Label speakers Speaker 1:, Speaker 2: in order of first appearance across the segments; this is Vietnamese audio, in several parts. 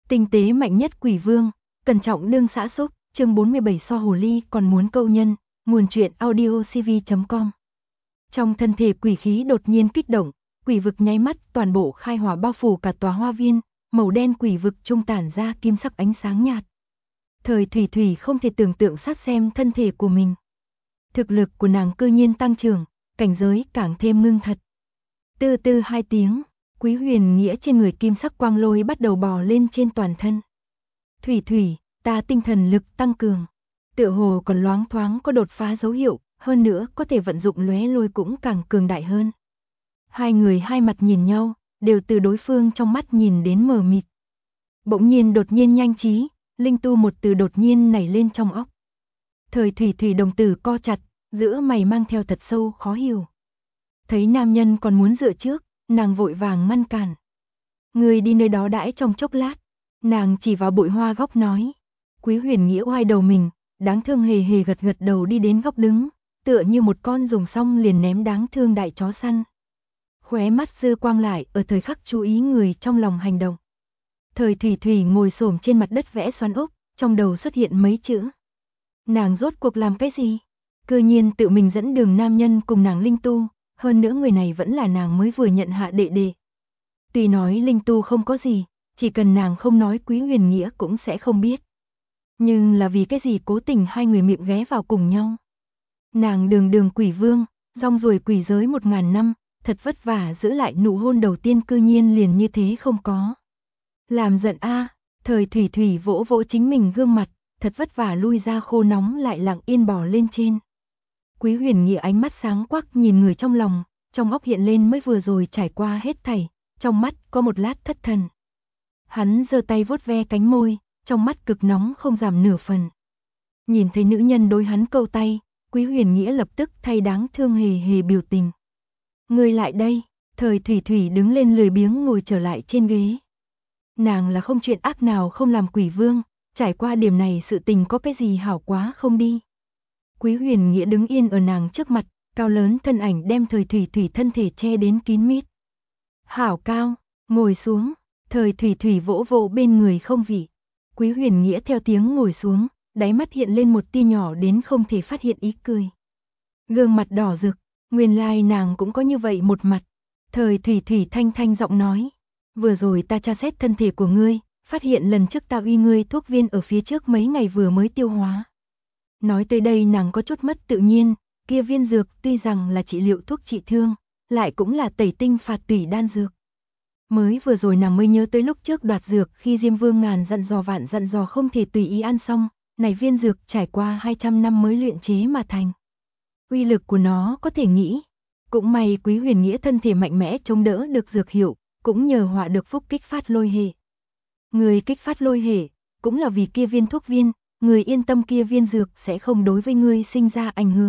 Speaker 1: Tinh tế mạnh nhất quỷ vương, cẩn trọng đương xã xúc, chương 47 so hồ ly còn muốn câu nhân, nguồn truyện audiocv.com. Trong thân thể quỷ khí đột nhiên kích động, quỷ vực nháy mắt toàn bộ khai hỏa bao phủ cả tòa hoa viên, màu đen quỷ vực trung tản ra kim sắc ánh sáng nhạt. Thời Thủy Thủy không thể tưởng tượng sát xem thân thể của mình. Thực lực của nàng cư nhiên tăng trưởng, cảnh giới càng thêm ngưng thật. Từ từ 2 tiếng, Quý Huyền Nghĩa trên người kim sắc quang lôi bắt đầu bò lên trên toàn thân. Thủy Thủy, ta tinh thần lực tăng cường. Tựa hồ còn loáng thoáng có đột phá dấu hiệu, hơn nữa có thể vận dụng lóe lôi cũng càng cường đại hơn. Hai người hai mặt nhìn nhau, đều từ đối phương trong mắt nhìn đến mờ mịt. Bỗng nhiên đột nhiên nhanh trí, linh tu một từ đột nhiên nảy lên trong óc. Thời Thủy Thủy đồng tử co chặt, giữa mày mang theo thật sâu khó hiểu. Thấy nam nhân còn muốn dựa trước, nàng vội vàng ngăn cản. Người đi nơi đó đãi trong chốc lát, nàng chỉ vào bụi hoa góc nói. Quý Huyền Nghĩa oai đầu mình, đáng thương hề hề gật gật đầu đi đến góc đứng, tựa như một con dùng xong liền ném đáng thương đại chó săn. Khóe mắt dư quang lại ở thời khắc chú ý người trong lòng hành động. Thời Thủy Thủy ngồi xổm trên mặt đất vẽ xoắn ốc, trong đầu xuất hiện mấy chữ. Nàng rốt cuộc làm cái gì? Cư nhiên tự mình dẫn đường nam nhân cùng nàng linh tu, hơn nữa người này vẫn là nàng mới vừa nhận hạ đệ đệ. Tuy nói linh tu không có gì, chỉ cần nàng không nói Quý Huyền Nghĩa cũng sẽ không biết. Nhưng là vì cái gì cố tình hai người miệng ghé vào cùng nhau. Nàng đường quỷ vương, rong ruổi quỷ giới 1000 năm, thật vất vả giữ lại nụ hôn đầu tiên cư nhiên liền như thế không có. Làm giận a, Thời Thủy Thủy vỗ vỗ chính mình gương mặt, thật vất vả lui ra khô nóng lại lặng yên bò lên trên. Quý Huyền Nghĩa ánh mắt sáng quắc nhìn người trong lòng, trong óc hiện lên mới vừa rồi trải qua hết thảy, trong mắt có một lát thất thần. Hắn giơ tay vuốt ve cánh môi, trong mắt cực nóng không giảm nửa phần. Nhìn thấy nữ nhân đối hắn câu tay, Quý Huyền Nghĩa lập tức thay đáng thương hề hề biểu tình. Người lại đây, Thời Thủy Thủy đứng lên lười biếng ngồi trở lại trên ghế. Nàng là không chuyện ác nào không làm quỷ vương, trải qua điểm này sự tình có cái gì hảo quá không đi. Quý Huyền Nghĩa đứng yên ở nàng trước mặt, cao lớn thân ảnh đem Thời Thủy Thủy thân thể che đến kín mít. Hảo cao, ngồi xuống, Thời Thủy Thủy vỗ vỗ bên người không vị. Quý Huyền Nghĩa theo tiếng ngồi xuống, đáy mắt hiện lên một tia nhỏ đến không thể phát hiện ý cười. Gương mặt đỏ rực, nguyên lai nàng cũng có như vậy một mặt. Thời Thủy Thủy thanh thanh giọng nói. Vừa rồi ta tra xét thân thể của ngươi, phát hiện lần trước ta uy ngươi thuốc viên ở phía trước mấy ngày vừa mới tiêu hóa. Nói tới đây nàng có chút mất tự nhiên, kia viên dược tuy rằng là trị liệu thuốc trị thương, lại cũng là tẩy tinh phạt tủy đan dược. Mới vừa rồi nàng mới nhớ tới lúc trước đoạt dược khi Diêm Vương ngàn dặn dò vạn dặn dò không thể tùy ý ăn xong, này viên dược trải qua 200 năm mới luyện chế mà thành. Uy lực của nó có thể nghĩ, cũng may Quý Huyền Nghĩa thân thể mạnh mẽ chống đỡ được dược hiệu, cũng nhờ họa được phúc kích phát lôi hệ. Người kích phát lôi hệ, cũng là vì kia viên thuốc viên, người yên tâm kia viên dược sẽ không đối với ngươi sinh ra ảnh hưởng.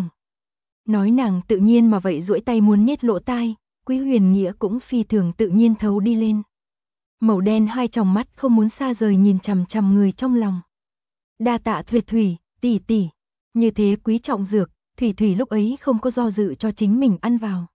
Speaker 1: Nói nàng tự nhiên mà vậy duỗi tay muốn nhét lỗ tai, Quý Huyền Nghĩa cũng phi thường tự nhiên thấu đi lên. Màu đen hai tròng mắt không muốn xa rời nhìn chằm chằm người trong lòng. Đa tạ Thủy Thủy, tỷ tỷ, như thế quý trọng dược, Thủy Thủy lúc ấy không có do dự cho chính mình ăn vào.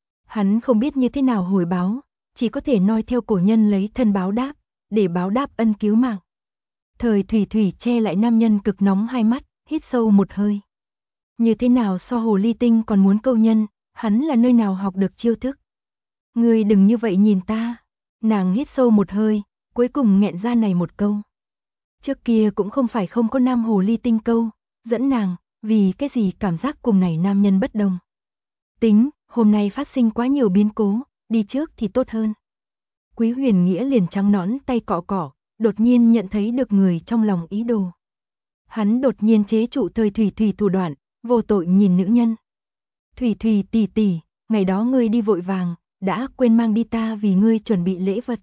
Speaker 1: Hắn không biết như thế nào hồi báo, chỉ có thể noi theo cổ nhân lấy thân báo đáp, để báo đáp ân cứu mạng. Thời Thủy Thủy che lại nam nhân cực nóng hai mắt, hít sâu một hơi. Như thế nào so hồ ly tinh còn muốn câu nhân, hắn là nơi nào học được chiêu thức. Ngươi đừng như vậy nhìn ta. Nàng hít sâu một hơi, cuối cùng nghẹn ra này một câu. Trước kia cũng không phải không có nam hồ ly tinh câu, dẫn nàng, vì cái gì cảm giác cùng này nam nhân bất đồng. Tính, hôm nay phát sinh quá nhiều biến cố, đi trước thì tốt hơn. Quý Huyền Nghĩa liền trắng nõn tay cọ cọ, đột nhiên nhận thấy được người trong lòng ý đồ. Hắn đột nhiên chế trụ Thời Thủy Thủy thủ đoạn, vô tội nhìn nữ nhân. Thủy Thủy tỷ tỷ, ngày đó ngươi đi vội vàng, đã quên mang đi ta vì ngươi chuẩn bị lễ vật.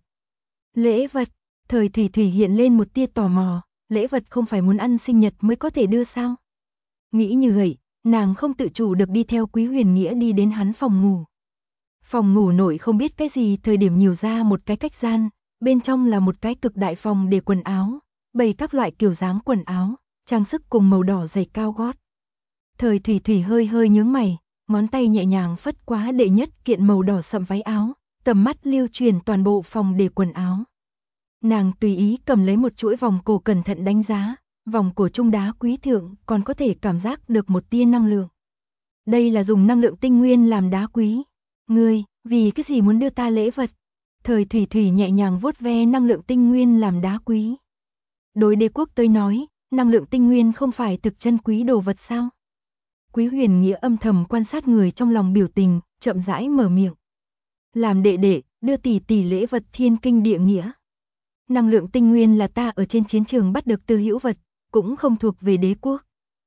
Speaker 1: Lễ vật? Thời Thủy Thủy hiện lên một tia tò mò, lễ vật không phải muốn ăn sinh nhật mới có thể đưa sao? Nghĩ như vậy, nàng không tự chủ được đi theo Quý Huyền Nghĩa đi đến hắn phòng ngủ. Phòng ngủ nội không biết cái gì thời điểm nhiều ra một cái cách gian, bên trong là một cái cực đại phòng để quần áo, bày các loại kiểu dáng quần áo, trang sức cùng màu đỏ giày cao gót. Thời Thủy Thủy hơi hơi nhướng mày, ngón tay nhẹ nhàng phất quá đệ nhất kiện màu đỏ sậm váy áo, tầm mắt lưu truyền toàn bộ phòng để quần áo. Nàng tùy ý cầm lấy một chuỗi vòng cổ cẩn thận đánh giá, vòng cổ trung đá quý thượng còn có thể cảm giác được một tia năng lượng. Đây là dùng năng lượng tinh nguyên làm đá quý. Ngươi, vì cái gì muốn đưa ta lễ vật? Thời Thủy Thủy nhẹ nhàng vuốt ve năng lượng tinh nguyên làm đá quý. Đối đế quốc tới nói, năng lượng tinh nguyên không phải thực chân quý đồ vật sao? Quý Huyền Nghĩa âm thầm quan sát người trong lòng biểu tình, chậm rãi mở miệng. Làm đệ đệ, đưa tỷ tỷ lễ vật thiên kinh địa nghĩa. Năng lượng tinh nguyên là ta ở trên chiến trường bắt được từ hữu vật, cũng không thuộc về đế quốc.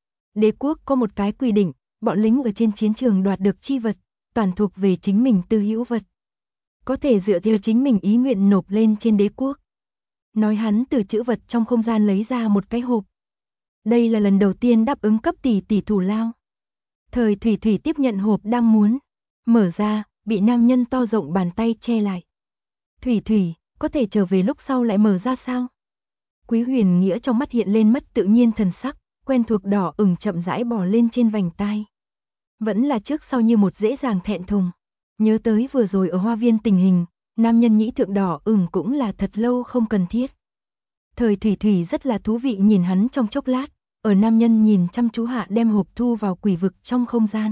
Speaker 1: Đế quốc có một cái quy định, bọn lính ở trên chiến trường đoạt được chi vật, toàn thuộc về chính mình tư hữu vật. Có thể dựa theo chính mình ý nguyện nộp lên trên đế quốc. Nói hắn từ trữ vật trong không gian lấy ra một cái hộp. Đây là lần đầu tiên đáp ứng cấp tỷ tỷ thủ lao. Thời Thủy Thủy tiếp nhận hộp đang muốn mở ra, bị nam nhân to rộng bàn tay che lại. Thủy Thủy, có thể trở về lúc sau lại mở ra sao? Quý Huyền Nghĩa trong mắt hiện lên mất tự nhiên thần sắc, quen thuộc đỏ ửng chậm rãi bò lên trên vành tai. Vẫn là trước sau như một dễ dàng thẹn thùng. Nhớ tới vừa rồi ở hoa viên tình hình, nam nhân nhĩ thượng đỏ ửng cũng là thật lâu không cần thiết. Thời Thủy Thủy rất là thú vị nhìn hắn trong chốc lát, ở nam nhân nhìn chăm chú hạ đem hộp thu vào quỷ vực trong không gian.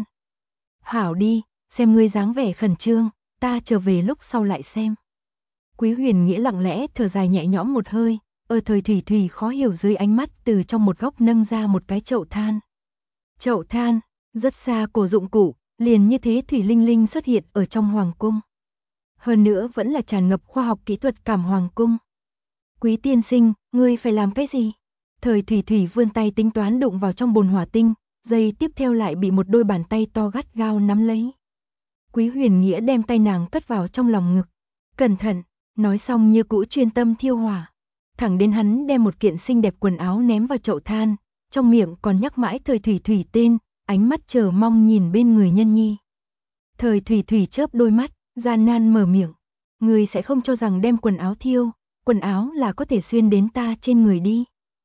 Speaker 1: Hảo đi, xem ngươi dáng vẻ khẩn trương, ta trở về lúc sau lại xem. Quý Huyền Nghĩa lặng lẽ thở dài nhẹ nhõm một hơi, ở Thời Thủy Thủy khó hiểu dưới ánh mắt từ trong một góc nâng ra một cái chậu than. Chậu than, rất xa cổ dụng cụ, liền như thế thủy linh linh xuất hiện ở trong hoàng cung. Hơn nữa vẫn là tràn ngập khoa học kỹ thuật cảm hoàng cung. Quý tiên sinh, ngươi phải làm cái gì? Thời Thủy Thủy vươn tay tính toán đụng vào trong bồn hỏa tinh, giây tiếp theo lại bị một đôi bàn tay to gắt gao nắm lấy. Quý Huyền Nghĩa đem tay nàng cất vào trong lòng ngực. Cẩn thận, nói xong như cũ chuyên tâm thiêu hỏa. Thẳng đến hắn đem một kiện xinh đẹp quần áo ném vào chậu than, trong miệng còn nhắc mãi Thời Thủy Thủy tên, ánh mắt chờ mong nhìn bên người nhân nhi. Thời Thủy Thủy chớp đôi mắt, gian nan mở miệng. Ngươi sẽ không cho rằng đem quần áo thiêu, quần áo là có thể xuyên đến ta trên người đi.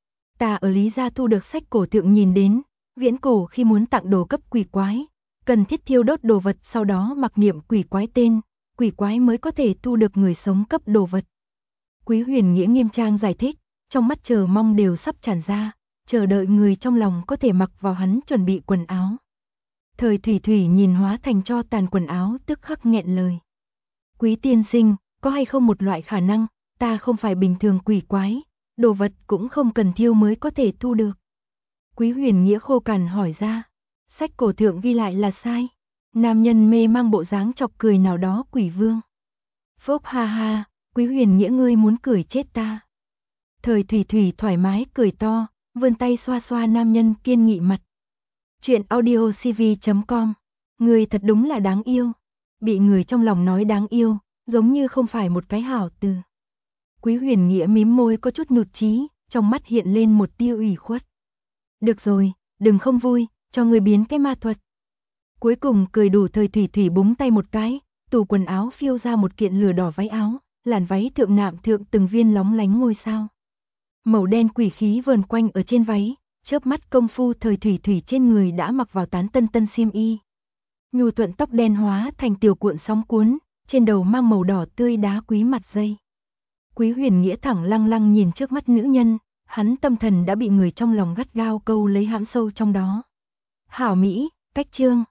Speaker 1: Ta ở Lý Gia thu được sách cổ thượng nhìn đến, viễn cổ khi muốn tặng đồ cấp quỷ quái, cần thiết thiêu đốt đồ vật sau đó mặc niệm quỷ quái tên, quỷ quái mới có thể thu được người sống cấp đồ vật. Quý Huyền Nghĩa nghiêm trang giải thích, trong mắt chờ mong đều sắp tràn ra, chờ đợi người trong lòng có thể mặc vào hắn chuẩn bị quần áo. Thời Thủy Thủy nhìn hóa thành cho tàn quần áo tức khắc nghẹn lời. Quý tiên sinh, có hay không một loại khả năng, ta không phải bình thường quỷ quái, đồ vật cũng không cần thiêu mới có thể thu được. Quý Huyền Nghĩa khô cằn hỏi ra, sách cổ thượng ghi lại là sai. Nam nhân mê mang bộ dáng chọc cười nào đó quỷ vương. Phốc ha ha, Quý Huyền Nghĩa ngươi muốn cười chết ta. Thời Thủy Thủy thoải mái cười to, vươn tay xoa xoa nam nhân kiên nghị mặt. Chuyện audiocv.com, ngươi thật đúng là đáng yêu. Bị người trong lòng nói đáng yêu, giống như không phải một cái hảo từ. Quý Huyền Nghĩa mím môi có chút nhụt chí, trong mắt hiện lên một tia ủy khuất. Được rồi, đừng không vui, cho ngươi biến cái ma thuật. Cuối cùng cười đủ. Thời Thủy Thủy búng tay một cái, tủ quần áo phiêu ra một kiện lửa đỏ váy áo, làn váy thượng nạm thượng từng viên lóng lánh ngôi sao. Màu đen quỷ khí vờn quanh ở trên váy, chớp mắt công phu Thời Thủy Thủy trên người đã mặc vào tán tân tân xiêm y. Nhu thuận tóc đen hóa thành tiểu cuộn sóng cuốn, trên đầu mang màu đỏ tươi đá quý mặt dây. Quý Huyền Nghĩa thẳng lăng lăng nhìn trước mắt nữ nhân, hắn tâm thần đã bị người trong lòng gắt gao câu lấy hãm sâu trong đó. Hảo Mỹ, cách chương.